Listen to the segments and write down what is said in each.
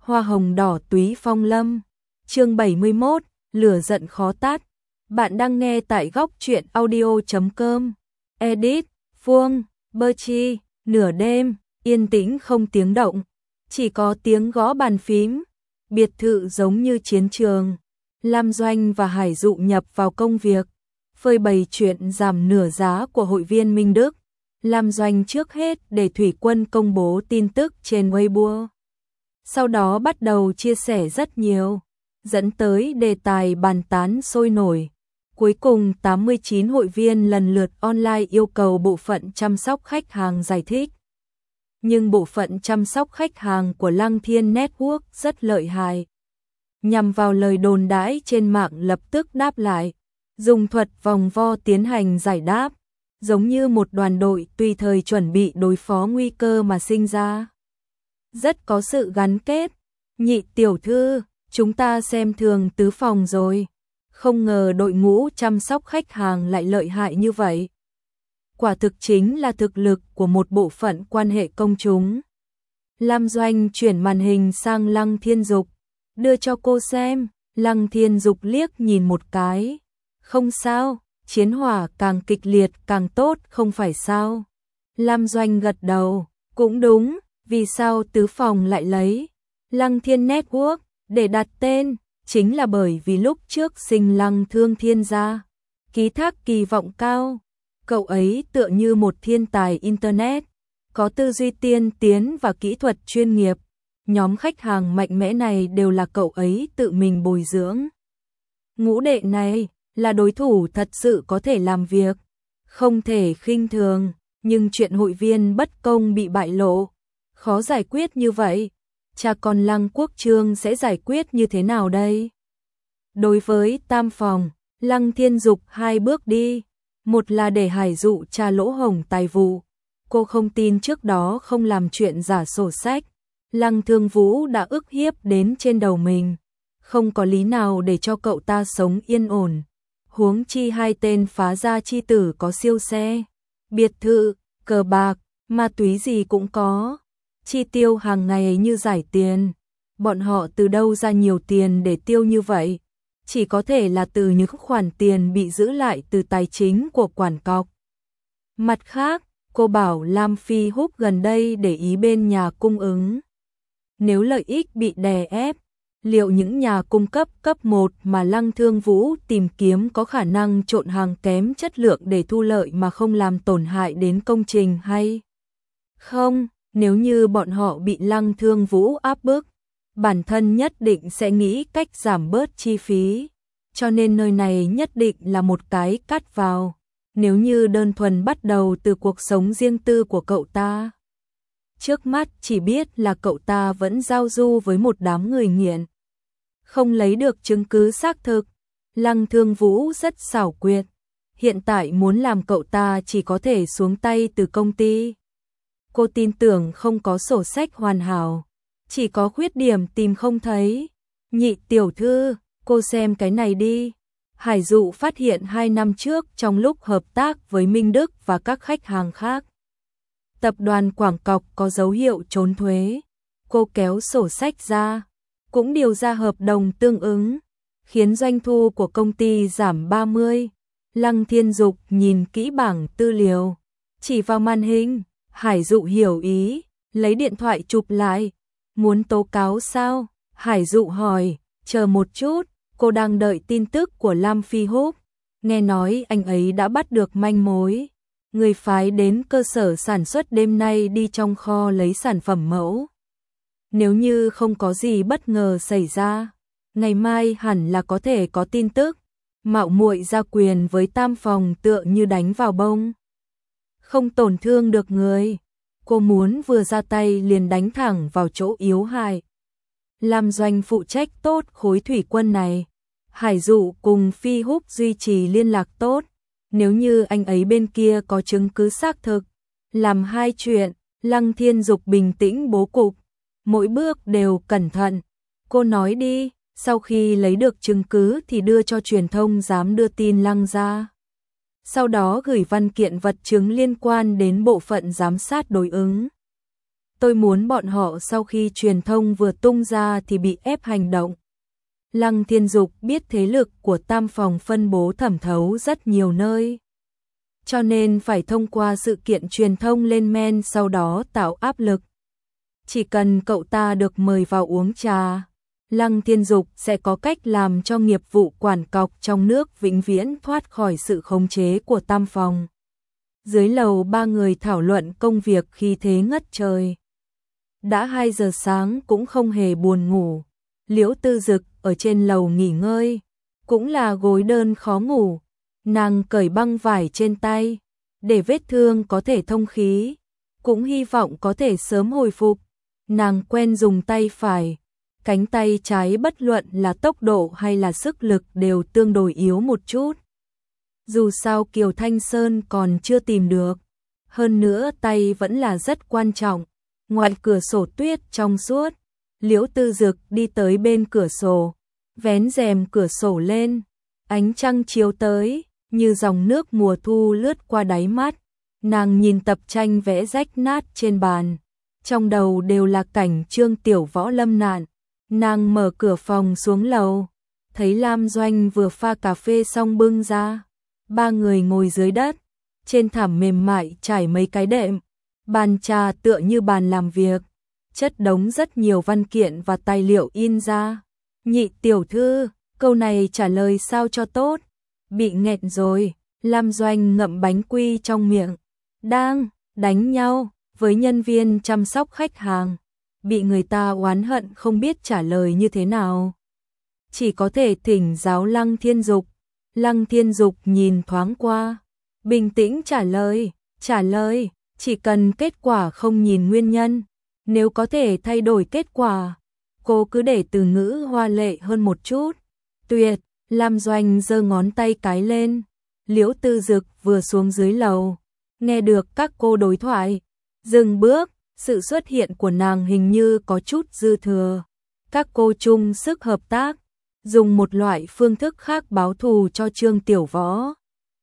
Hoa hồng đỏ túy phong lâm. Chương 71, lửa giận khó tát. Bạn đang nghe tại góc truyện audio.com. Edit, Phương, Berchi, nửa đêm, yên tĩnh không tiếng động, chỉ có tiếng gõ bàn phím. Biệt thự giống như chiến trường. Lam Doanh và Hải Dụ nhập vào công việc, phơi bày chuyện giảm nửa giá của hội viên Minh Đức. Lam Doanh trước hết để Thủy Quân công bố tin tức trên Weibo. Sau đó bắt đầu chia sẻ rất nhiều, dẫn tới đề tài bàn tán sôi nổi. Cuối cùng 89 hội viên lần lượt online yêu cầu bộ phận chăm sóc khách hàng giải thích. Nhưng bộ phận chăm sóc khách hàng của Lăng Thiên Network rất lợi hại. Nhằm vào lời đồn đãi trên mạng lập tức đáp lại, dùng thuật vòng vo tiến hành giải đáp, giống như một đoàn đội tùy thời chuẩn bị đối phó nguy cơ mà sinh ra. Rất có sự gắn kết. Nhị tiểu thư, chúng ta xem thường Tứ Phòng rồi. Không ngờ đội ngũ chăm sóc khách hàng lại lợi hại như vậy. Quả thực chính là thực lực của một bộ phận quan hệ công chúng. Lam Doanh chuyển màn hình sang Lăng Thiên Dục, đưa cho cô xem. Lăng Thiên Dục liếc nhìn một cái. Không sao, chiến hỏa càng kịch liệt càng tốt không phải sao? Lam Doanh gật đầu, cũng đúng, vì sao Tứ Phòng lại lấy Lăng Thiên Network để đặt tên? Chính là bởi vì lúc trước sinh Lăng Thương Thiên ra, ký thác kỳ vọng cao. Cậu ấy tựa như một thiên tài Internet, có tư duy tiên tiến và kỹ thuật chuyên nghiệp. Nhóm khách hàng mạnh mẽ này đều là cậu ấy tự mình bồi dưỡng. Ngũ đệ này là đối thủ thật sự có thể làm việc, không thể khinh thường, nhưng chuyện hội viên bất công bị bại lộ, khó giải quyết như vậy. Cha con Lăng Quốc Trương sẽ giải quyết như thế nào đây? Đối với Tam Phòng, Lăng Thiên Dục hai bước đi. Một là để Hải Dụ tra lỗ hổng tài vụ. Cô không tin trước đó không làm chuyện giả sổ sách. Lăng Thương Vũ đã ức hiếp đến trên đầu mình. Không có lý nào để cho cậu ta sống yên ổn. Huống chi hai tên phá gia chi tử có siêu xe, biệt thự, cờ bạc, ma túy gì cũng có. Chi tiêu hàng ngày như giải tiền. Bọn họ từ đâu ra nhiều tiền để tiêu như vậy? Chỉ có thể là từ những khoản tiền bị giữ lại từ tài chính của quản cọc. Mặt khác, cô bảo Lam Phi Húc gần đây để ý bên nhà cung ứng. Nếu lợi ích bị đè ép, liệu những nhà cung cấp cấp 1 mà Lăng Thương Vũ tìm kiếm có khả năng trộn hàng kém chất lượng để thu lợi mà không làm tổn hại đến công trình hay không? Nếu như bọn họ bị Lăng Thương Vũ áp bức, bản thân nhất định sẽ nghĩ cách giảm bớt chi phí. Cho nên nơi này nhất định là một cái cắt vào. Nếu như đơn thuần bắt đầu từ cuộc sống riêng tư của cậu ta, trước mắt chỉ biết là cậu ta vẫn giao du với một đám người nghiện, không lấy được chứng cứ xác thực. Lăng Thương Vũ rất xảo quyệt, hiện tại muốn làm cậu ta chỉ có thể xuống tay từ công ty. Cô tin tưởng không có sổ sách hoàn hảo, chỉ có khuyết điểm tìm không thấy. Nhị tiểu thư, cô xem cái này đi. Hải Dụ phát hiện 2 năm trước trong lúc hợp tác với Minh Đức và các khách hàng khác, tập đoàn Quảng Cọc có dấu hiệu trốn thuế. Cô kéo sổ sách ra, cũng điều ra hợp đồng tương ứng, khiến doanh thu của công ty giảm 30. Lăng Thiên Dục nhìn kỹ bảng tư liệu, chỉ vào màn hình. Hải Dụ hiểu ý, lấy điện thoại chụp lại. Muốn tố cáo sao? Hải Dụ hỏi. Chờ một chút, cô đang đợi tin tức của Lam Phi Húc. Nghe nói anh ấy đã bắt được manh mối. Người phái đến cơ sở sản xuất đêm nay đi trong kho lấy sản phẩm mẫu. Nếu như không có gì bất ngờ xảy ra, ngày mai hẳn là có thể có tin tức. Mạo muội ra quyền với Tam Phòng tựa như đánh vào bông, không tổn thương được người. Cô muốn vừa ra tay liền đánh thẳng vào chỗ yếu hại. Lam Doanh phụ trách tốt khối thủy quân này. Hải Dụ cùng Phi Húc duy trì liên lạc tốt. Nếu như anh ấy bên kia có chứng cứ xác thực, làm hai chuyện. Lăng Thiên Dục bình tĩnh bố cục, mỗi bước đều cẩn thận. Cô nói đi, sau khi lấy được chứng cứ thì đưa cho truyền thông dám đưa tin Lăng ra. Sau đó gửi văn kiện vật chứng liên quan đến bộ phận giám sát đối ứng. Tôi muốn bọn họ sau khi truyền thông vừa tung ra thì bị ép hành động. Lăng Thiên Dục biết thế lực của Tam Phòng phân bố thẩm thấu rất nhiều nơi. Cho nên phải thông qua sự kiện truyền thông lên men sau đó tạo áp lực. Chỉ cần cậu ta được mời vào uống trà, Lăng Thiên Dục sẽ có cách làm cho nghiệp vụ quản cọc trong nước vĩnh viễn thoát khỏi sự khống chế của Tam Phòng. Dưới lầu ba người thảo luận công việc khi thế ngất trời. Đã 2 giờ sáng cũng không hề buồn ngủ. Liễu Tư Dực ở trên lầu nghỉ ngơi, cũng là gối đơn khó ngủ. Nàng cởi băng vải trên tay, để vết thương có thể thông khí, cũng hy vọng có thể sớm hồi phục. Nàng quen dùng tay phải, cánh tay trái bất luận là tốc độ hay là sức lực đều tương đối yếu một chút. Dù sao Kiều Thanh Sơn còn chưa tìm được, hơn nữa tay vẫn là rất quan trọng. Ngoài cửa sổ tuyết trong suốt, Liễu Tư Dực đi tới bên cửa sổ, vén rèm cửa sổ lên, ánh trăng chiếu tới, như dòng nước mùa thu lướt qua đáy mắt. Nàng nhìn tập tranh vẽ rách nát trên bàn, trong đầu đều là cảnh Trương Tiểu Võ lâm nạn. Nàng mở cửa phòng xuống lầu, thấy Lam Doanh vừa pha cà phê xong bưng ra. Ba người ngồi dưới đất, trên thảm mềm mại trải mấy cái đệm. Bàn trà tựa như bàn làm việc, chất đống rất nhiều văn kiện và tài liệu in ra. Nhị tiểu thư, câu này trả lời sao cho tốt? Bị nghẹn rồi. Lam Doanh ngậm bánh quy trong miệng. Đang đánh nhau với nhân viên chăm sóc khách hàng, bị người ta oán hận không biết trả lời như thế nào. Chỉ có thể thỉnh giáo Lăng Thiên Dục. Lăng Thiên Dục nhìn thoáng qua, bình tĩnh trả lời, chỉ cần kết quả không nhìn nguyên nhân, nếu có thể thay đổi kết quả, cô cứ để từ ngữ hoa lệ hơn một chút. Tuyệt. Lam Doanh giơ ngón tay cái lên. Liễu Tư Dực vừa xuống dưới lầu, nghe được các cô đối thoại, dừng bước, sự xuất hiện của nàng hình như có chút dư thừa. Các cô chung sức hợp tác, dùng một loại phương thức khác báo thù cho Trương Tiểu Võ,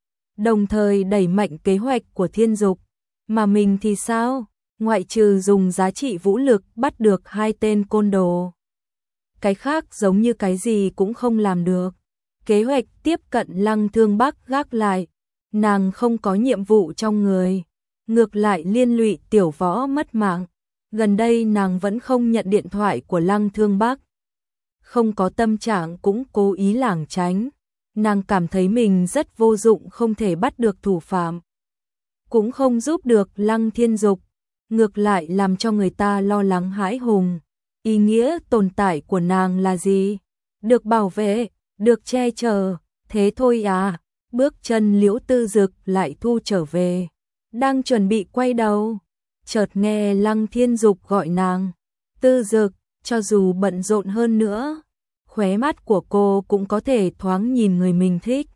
đồng thời đẩy mạnh kế hoạch của Thiên Dục. Mà mình thì sao? Ngoại trừ dùng giá trị vũ lực bắt được 2 tên côn đồ, cái khác giống như cái gì cũng không làm được. Kế hoạch tiếp cận Lăng Thương Bắc gác lại, nàng không có nhiệm vụ trong người, ngược lại liên lụy Tiểu Võ mất mạng. Gần đây nàng vẫn không nhận điện thoại của Lăng Thương Bắc, không có tâm trạng cũng cố ý lảng tránh. Nàng cảm thấy mình rất vô dụng, không thể bắt được thủ phạm, cũng không giúp được Lăng Thiên Dục, ngược lại làm cho người ta lo lắng hãi hùng. Ý nghĩa tồn tại của nàng là gì? Được bảo vệ, được che chở, thế thôi à? Bước chân Liễu Tư Dực lại thu trở về, đang chuẩn bị quay đầu, chợt nghe Lăng Thiên Dục gọi nàng. Tư Dực, cho dù bận rộn hơn nữa, khóe mắt của cô cũng có thể thoáng nhìn người mình thích.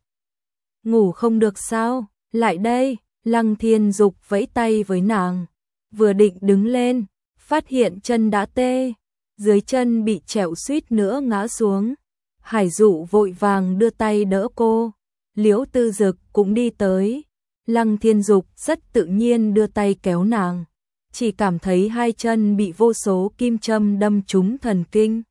Ngủ không được sao? Lại đây. Lăng Thiên Dục vẫy tay với nàng, vừa định đứng lên, phát hiện chân đã tê, dưới chân bị trẹo suýt nữa ngã xuống. Hải Dụ vội vàng đưa tay đỡ cô, Liễu Tư Dực cũng đi tới. Lăng Thiên Dục rất tự nhiên đưa tay kéo nàng, chỉ cảm thấy 2 chân bị vô số kim châm đâm trúng thần kinh.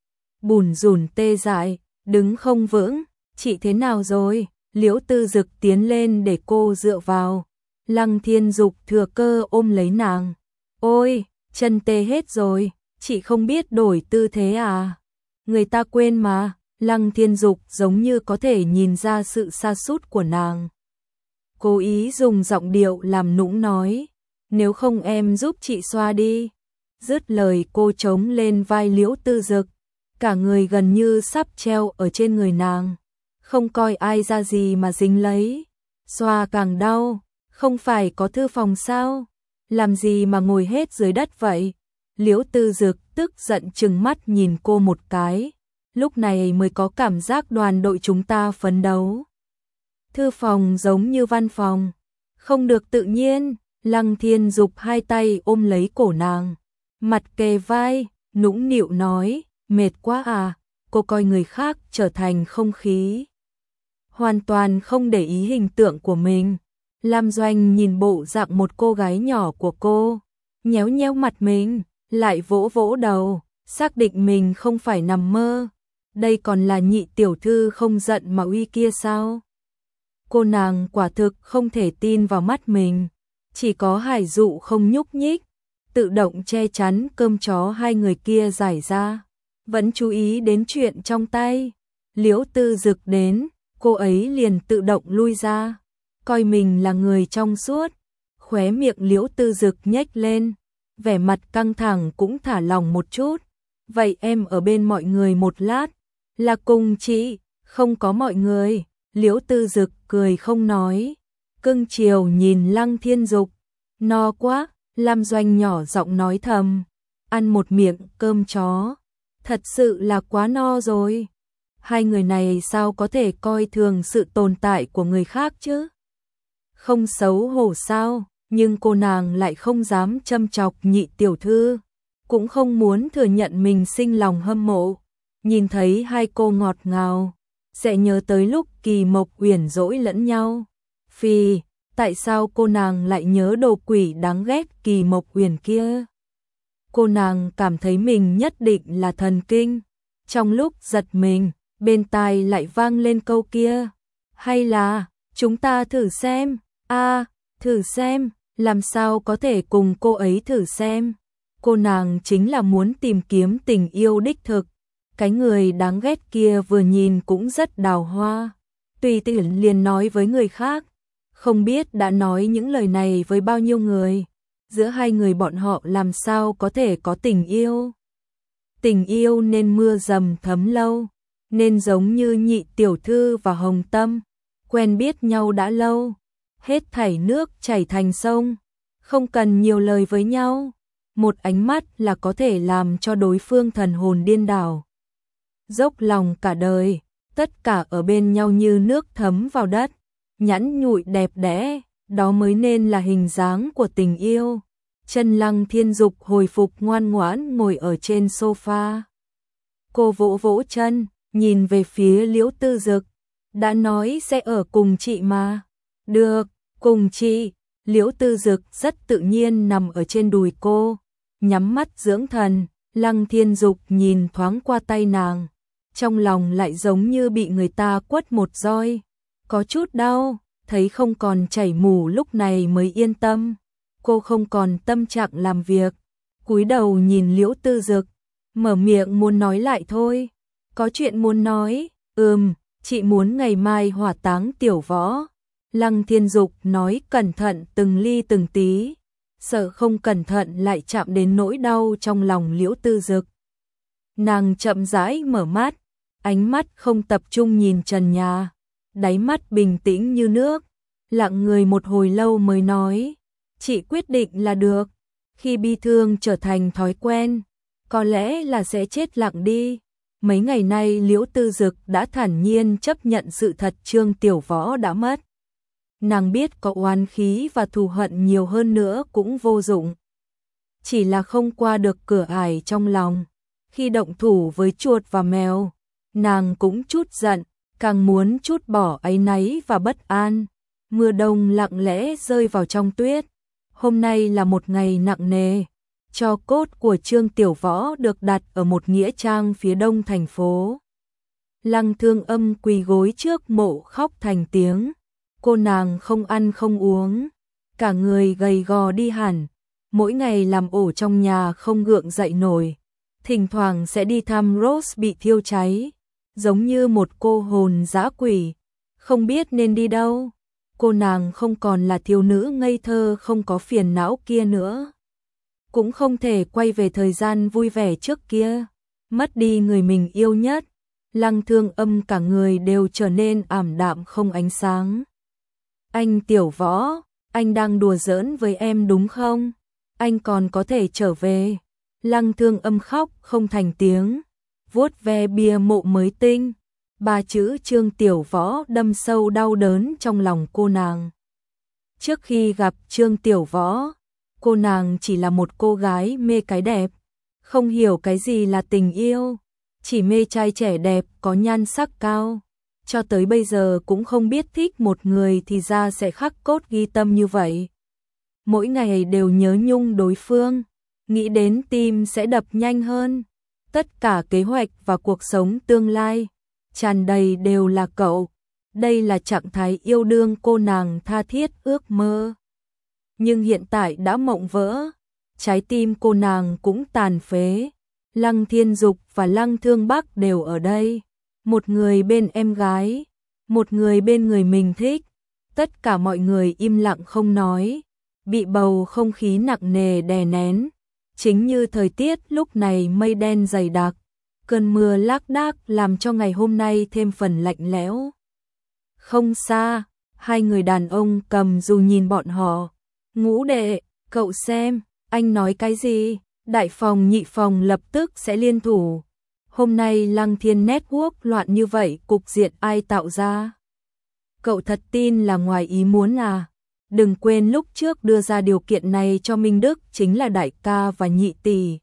Bùn rùn tê dại, đứng không vững. Chị thế nào rồi? Liễu Tư Dực tiến lên để cô dựa vào. Lăng Thiên Dục thừa cơ ôm lấy nàng. Ôi, chân tê hết rồi, chị không biết đổi tư thế à? Người ta quên mà. Lăng Thiên Dục giống như có thể nhìn ra sự sa sút của nàng, cố ý dùng giọng điệu làm nũng nói, nếu không em giúp chị xoa đi. Dứt lời cô chống lên vai Liễu Tư Dực, cả người gần như sắp treo ở trên người nàng, không coi ai ra gì mà dính lấy. Xoa càng đau, không phải có thư phòng sao? Làm gì mà ngồi hết dưới đất vậy? Liễu Tư Dực tức giận trừng mắt nhìn cô một cái, lúc này mới có cảm giác đoàn đội chúng ta phấn đấu. Thư phòng giống như văn phòng, không được tự nhiên. Lăng Thiên Dục 2 tay ôm lấy cổ nàng, mặt kề vai, nũng nịu nói, mệt quá à? Cô coi người khác trở thành không khí, hoàn toàn không để ý hình tượng của mình. Lam Doanh nhìn bộ dạng một cô gái nhỏ của cô, nhéo nhéo mặt mình, lại vỗ vỗ đầu, xác định mình không phải nằm mơ. Đây còn là nhị tiểu thư không giận mà uy kia sao? Cô nàng quả thực không thể tin vào mắt mình, chỉ có Hải Dụ không nhúc nhích, tự động che chắn cơm chó hai người kia giải ra, vẫn chú ý đến chuyện trong tay. Liễu Tư Dực đến, cô ấy liền tự động lui ra, coi mình là người trong suốt. Khóe miệng Liễu Tư Dực nhếch lên, vẻ mặt căng thẳng cũng thả lỏng một chút. Vậy em ở bên mọi người một lát, là cùng chị, không có mọi người. Liễu Tư Dực cười không nói, cưng chiều nhìn Lăng Thiên Dục. No quá, Lam Doanh nhỏ giọng nói thầm, ăn một miệng cơm chó, thật sự là quá no rồi. Hai người này sao có thể coi thường sự tồn tại của người khác chứ? Không xấu hổ sao? Nhưng cô nàng lại không dám châm chọc nhị tiểu thư, cũng không muốn thừa nhận mình sinh lòng hâm mộ. Nhìn thấy hai cô ngọt ngào, sẽ nhớ tới lúc Kỳ Mộc Uyển dỗi lẫn nhau. Phì, tại sao cô nàng lại nhớ đồ quỷ đáng ghét Kỳ Mộc Uyển kia? Cô nàng cảm thấy mình nhất định là thần kinh. Trong lúc giật mình, bên tai lại vang lên câu kia. Hay là, chúng ta thử xem, thử xem, làm sao có thể cùng cô ấy thử xem. Cô nàng chính là muốn tìm kiếm tình yêu đích thực. Cái người đáng ghét kia vừa nhìn cũng rất đào hoa, tùy tiện liền nói với người khác, không biết đã nói những lời này với bao nhiêu người. Giữa hai người bọn họ làm sao có thể có tình yêu? Tình yêu nên mưa dầm thấm lâu, nên giống như nhị tiểu thư và Hồng Tâm, quen biết nhau đã lâu, hết thảy nước chảy thành sông, không cần nhiều lời với nhau, một ánh mắt là có thể làm cho đối phương thần hồn điên đảo. Dốc lòng cả đời, tất cả ở bên nhau như nước thấm vào đất, nhẵn nhụi đẹp đẽ, đó mới nên là hình dáng của tình yêu. Chân Lăng Thiên Dục hồi phục ngoan ngoãn ngồi ở trên sofa. Cô vỗ vỗ chân, nhìn về phía Liễu Tư Dực, đã nói sẽ ở cùng chị mà. Được, cùng chị. Liễu Tư Dực rất tự nhiên nằm ở trên đùi cô, nhắm mắt dưỡng thần. Lăng Thiên Dục nhìn thoáng qua tay nàng, trong lòng lại giống như bị người ta quất một roi, có chút đau, thấy không còn chảy mù lúc này mới yên tâm. Cô không còn tâm trạng làm việc, cúi đầu nhìn Liễu Tư Dực, mở miệng muốn nói lại thôi. Có chuyện muốn nói, chị muốn ngày mai hỏa táng Tiểu Võ. Lăng Thiên Dục nói cẩn thận từng ly từng tí, sợ không cẩn thận lại chạm đến nỗi đau trong lòng Liễu Tư Dực. Nàng chậm rãi mở mắt, ánh mắt không tập trung nhìn trần nhà, đáy mắt bình tĩnh như nước, lặng người một hồi lâu mới nói, chị quyết định là được. Khi bi thương trở thành thói quen, có lẽ là sẽ chết lặng đi. Mấy ngày nay Liễu Tư Dực đã thản nhiên chấp nhận sự thật Trương Tiểu Võ đã mất. Nàng biết có oán khí và thù hận nhiều hơn nữa cũng vô dụng, chỉ là không qua được cửa ải trong lòng. Khi động thủ với chuột và mèo, nàng cũng chút giận, càng muốn trút bỏ áy náy và bất an. Mưa đông lặng lẽ rơi vào trong tuyết. Hôm nay là một ngày nặng nề. Tro cốt của Trương Tiểu Võ được đặt ở một nghĩa trang phía đông thành phố. Lăng Thương Âm quỳ gối trước mộ khóc thành tiếng. Cô nàng không ăn không uống, cả người gầy gò đi hẳn, mỗi ngày làm ổ trong nhà không gượng dậy nổi, thỉnh thoảng sẽ đi thăm Rose bị thiêu cháy, giống như một cô hồn dã quỷ, không biết nên đi đâu. Cô nàng không còn là thiếu nữ ngây thơ không có phiền não kia nữa, cũng không thể quay về thời gian vui vẻ trước kia, mất đi người mình yêu nhất. Lăng Thương Âm cả người đều trở nên ảm đạm không ánh sáng. Anh Tiểu Võ, anh đang đùa giỡn với em đúng không? Anh còn có thể trở về. Lăng Thương Âm khóc không thành tiếng, vuốt ve bia mộ mới tinh. Ba chữ Trương Tiểu Võ đâm sâu đau đớn trong lòng cô nàng. Trước khi gặp Trương Tiểu Võ, cô nàng chỉ là một cô gái mê cái đẹp, không hiểu cái gì là tình yêu, chỉ mê trai trẻ đẹp có nhan sắc cao. Cho tới bây giờ cũng không biết thích một người thì ra sẽ khắc cốt ghi tâm như vậy. mỗi ngày đều nhớ nhung đối phương, nghĩ đến tim sẽ đập nhanh hơn. Tất cả kế hoạch và cuộc sống tương lai, tràn đầy đều là cậu. Đây là trạng thái yêu đương cô nàng tha thiết ước mơ. Nhưng hiện tại đã mộng vỡ, trái tim cô nàng cũng tàn phế. Lăng Thiên Dục và Lăng Thương Bắc đều ở đây. Một người bên em gái, một người bên người mình thích. Tất cả mọi người im lặng không nói, bị bầu không khí nặng nề đè nén. Chính như thời tiết lúc này mây đen dày đặc, cơn mưa lác đác làm cho ngày hôm nay thêm phần lạnh lẽo. Không xa, hai người đàn ông cầm dù nhìn bọn họ. Ngũ đệ, cậu xem, anh nói cái gì? Đại phòng nhị phòng lập tức sẽ liên thủ. Hôm nay Lăng Thiên Network loạn như vậy, cục diện ai tạo ra? Cậu thật tin là ngoài ý muốn à? Đừng quên lúc trước đưa ra điều kiện này cho Minh Đức chính là đại ca và nhị tỷ.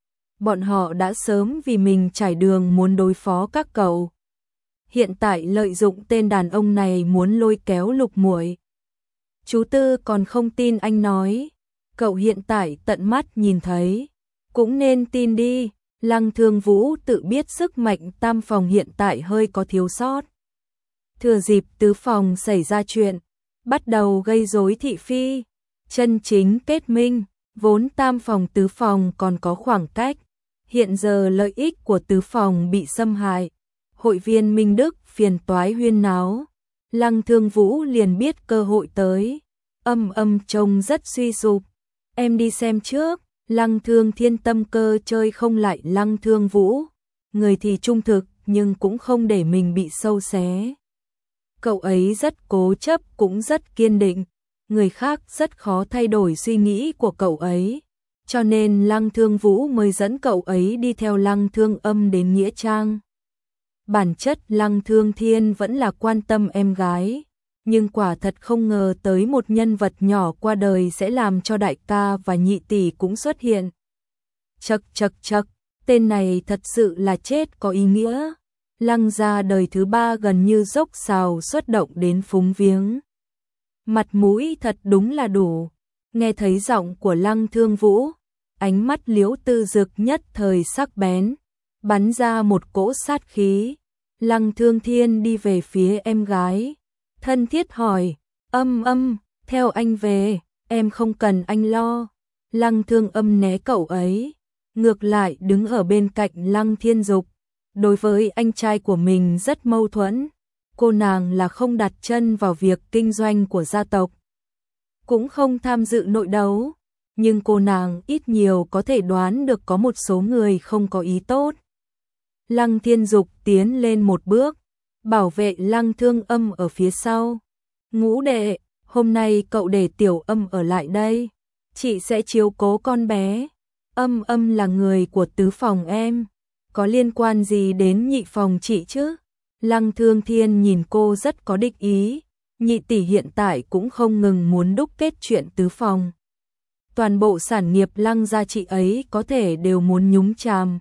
Bọn họ đã sớm vì mình trải đường muốn đối phó các cậu. Hiện tại lợi dụng tên đàn ông này muốn lôi kéo Lục Muội. Chú Tư còn không tin anh nói. Cậu hiện tại tận mắt nhìn thấy. Cũng nên tin đi. Lăng Thương Vũ tự biết sức mạnh tam phòng hiện tại hơi có thiếu sót. Thừa dịp tứ phòng xảy ra chuyện, bắt đầu gây rối thị phi. Chân chính kết minh, vốn tam phòng tứ phòng còn có khoảng cách. Hiện giờ lợi ích của tứ phòng bị xâm hại. Hội viên Minh Đức phiền toái huyên náo. Lăng Thương Vũ liền biết cơ hội tới. Âm trông rất suy sụp. Em đi xem trước. Lăng Thương Thiên tâm cơ chơi không lại Lăng Thương Vũ. Người thì trung thực nhưng cũng không để mình bị sâu xé. Cậu ấy rất cố chấp cũng rất kiên định. Người khác rất khó thay đổi suy nghĩ của cậu ấy. Cho nên Lăng Thương Vũ mới dẫn cậu ấy đi theo Lăng Thương Âm đến Nghĩa Trang. Bản chất Lăng Thương Thiên vẫn là quan tâm em gái. Nhưng quả thật không ngờ tới một nhân vật nhỏ qua đời sẽ làm cho đại ca và nhị tỷ cũng xuất hiện. Chậc, tên này thật sự là chết có ý nghĩa. Lăng gia đời thứ ba gần như dốc xào xuất động đến phúng viếng. Mặt mũi thật đúng là đủ. Nghe thấy giọng của Lăng Thương Vũ, ánh mắt Liễu Tư Dực nhất thời sắc bén, bắn ra một cỗ sát khí. Lăng Thương Thiên đi về phía em gái, thân thiết hỏi, theo anh về, em không cần anh lo. Lăng Thương Âm né cậu ấy, ngược lại đứng ở bên cạnh Lăng Thiên Dục. Đối với anh trai của mình rất mâu thuẫn, cô nàng là không đặt chân vào việc kinh doanh của gia tộc, cũng không tham dự nội đấu, nhưng cô nàng ít nhiều có thể đoán được có một số người không có ý tốt. Lăng Thiên Dục tiến lên một bước, bảo vệ Lăng Thương Âm ở phía sau. Ngũ đệ, hôm nay cậu để Tiểu Âm ở lại đây, chị sẽ chiếu cố con bé. Âm là người của tứ phòng em, có liên quan gì đến nhị phòng chị chứ? Lăng Thương Thiên nhìn cô rất có địch ý, nhị tỷ hiện tại cũng không ngừng muốn đúc kết chuyện tứ phòng. Toàn bộ sản nghiệp Lăng gia chị ấy có thể đều muốn nhúng chàm.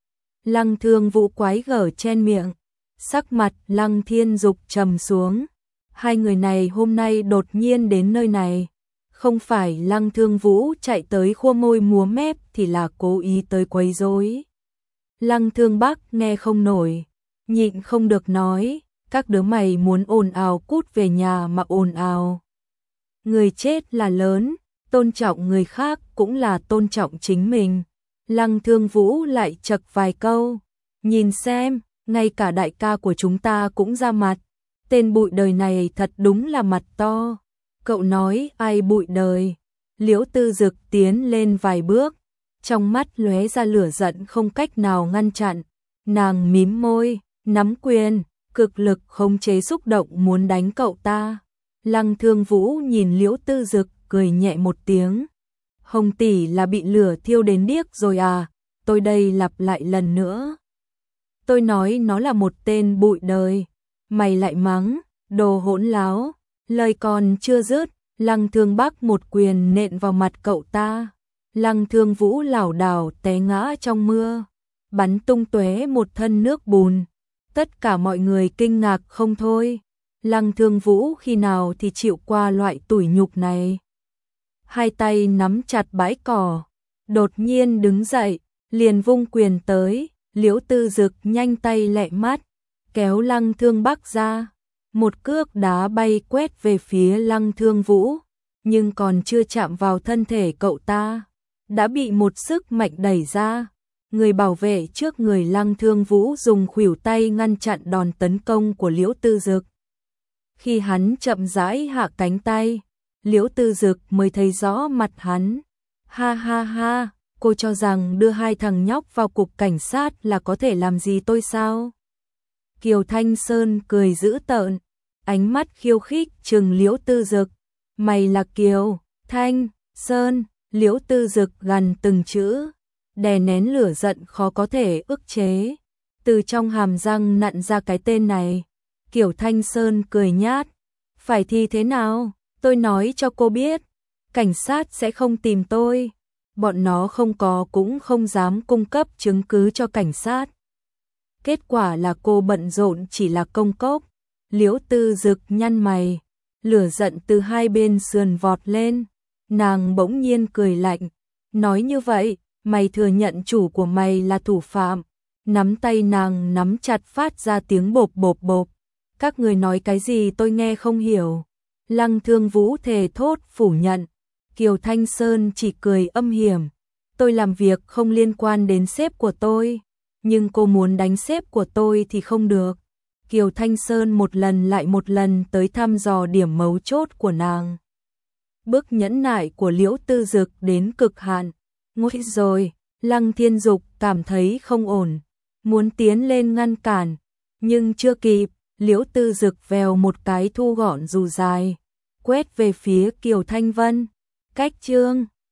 Lăng Thương Vũ quái gở chen miệng, sắc mặt Lăng Thiên Dục trầm xuống. Hai người này hôm nay đột nhiên đến nơi này, không phải Lăng Thương Vũ chạy tới khua môi múa mép thì là cố ý tới quấy rối. Lăng Thương Bắc nghe không nổi, nhịn không được nói, các đứa mày muốn ồn ào cút về nhà mà ồn ào. Người chết là lớn, tôn trọng người khác cũng là tôn trọng chính mình. Lăng Thương Vũ lại chậc vài câu, nhìn xem, ngay cả đại ca của chúng ta cũng ra mặt. Tên bụi đời này thật đúng là mặt to. Cậu nói ai bụi đời? Liễu Tư Dực tiến lên vài bước, trong mắt lóe ra lửa giận không cách nào ngăn chặn. Nàng mím môi, nắm quyền, cực lực khống chế xúc động muốn đánh cậu ta. Lăng Thương Vũ nhìn Liễu Tư Dực cười nhẹ một tiếng. Hồng tỷ là bị lửa thiêu đến điếc rồi à? Tôi đây lặp lại lần nữa. Tôi nói nó là một tên bụi đời. Mày lại mắng, đồ hỗn láo. Lời còn chưa dứt, Lăng Thương Bắc một quyền nện vào mặt cậu ta. Lăng Thương Vũ lảo đảo té ngã trong mưa, bắn tung tóe một thân nước bùn. Tất cả mọi người kinh ngạc không thôi. Lăng Thương Vũ khi nào thì chịu qua loại tủi nhục này. hai tay nắm chặt bãi cỏ, đột nhiên đứng dậy, liền vung quyền tới, Liễu Tư Dực nhanh tay lẹ mắt, kéo Lăng Thương Bắc ra, một cước đá bay quét về phía Lăng Thương Vũ, nhưng còn chưa chạm vào thân thể cậu ta, đã bị một sức mạnh đẩy ra. Người bảo vệ trước người Lăng Thương Vũ dùng khuỷu tay ngăn chặn đòn tấn công của Liễu Tư Dực. Khi hắn chậm rãi hạ cánh tay, Liễu Tư Dực mới thấy rõ mặt hắn. Ha ha ha, cô cho rằng đưa hai thằng nhóc vào cục cảnh sát là có thể làm gì tôi sao? Kiều Thanh Sơn cười dữ tợn, ánh mắt khiêu khích trừng Liễu Tư Dực. Mày là Kiều Thanh Sơn? Liễu Tư Dực gằn từng chữ, đè nén lửa giận khó có thể ức chế, từ trong hàm răng nặn ra cái tên này. Kiều Thanh Sơn cười nhát, phải thì thế nào, tôi nói cho cô biết, cảnh sát sẽ không tìm tôi, bọn nó không có cũng không dám cung cấp chứng cứ cho cảnh sát. Kết quả là cô bận rộn chỉ là công cốc. Liễu Tư Dực nhăn mày, lửa giận từ hai bên sườn vọt lên, nàng bỗng nhiên cười lạnh, nói như vậy, mày thừa nhận chủ của mày là thủ phạm. Nắm tay nàng nắm chặt phát ra tiếng bộp bộp bộp. Các người nói cái gì tôi nghe không hiểu. Lăng Thương Vũ thề thốt phủ nhận. Kiều Thanh Sơn chỉ cười âm hiểm. Tôi làm việc không liên quan đến sếp của tôi, nhưng cô muốn đánh sếp của tôi thì không được. Kiều Thanh Sơn một lần lại một lần tới thăm dò điểm mấu chốt của nàng. Bước nhẫn nại của Liễu Tư Dực đến cực hạn. Nguy rồi, Lăng Thiên Dục cảm thấy không ổn, muốn tiến lên ngăn cản, nhưng chưa kịp, Liễu Tư Dực vèo một cái thu gọn dù dài, quét về phía Kiều Thanh Vân. Cách chương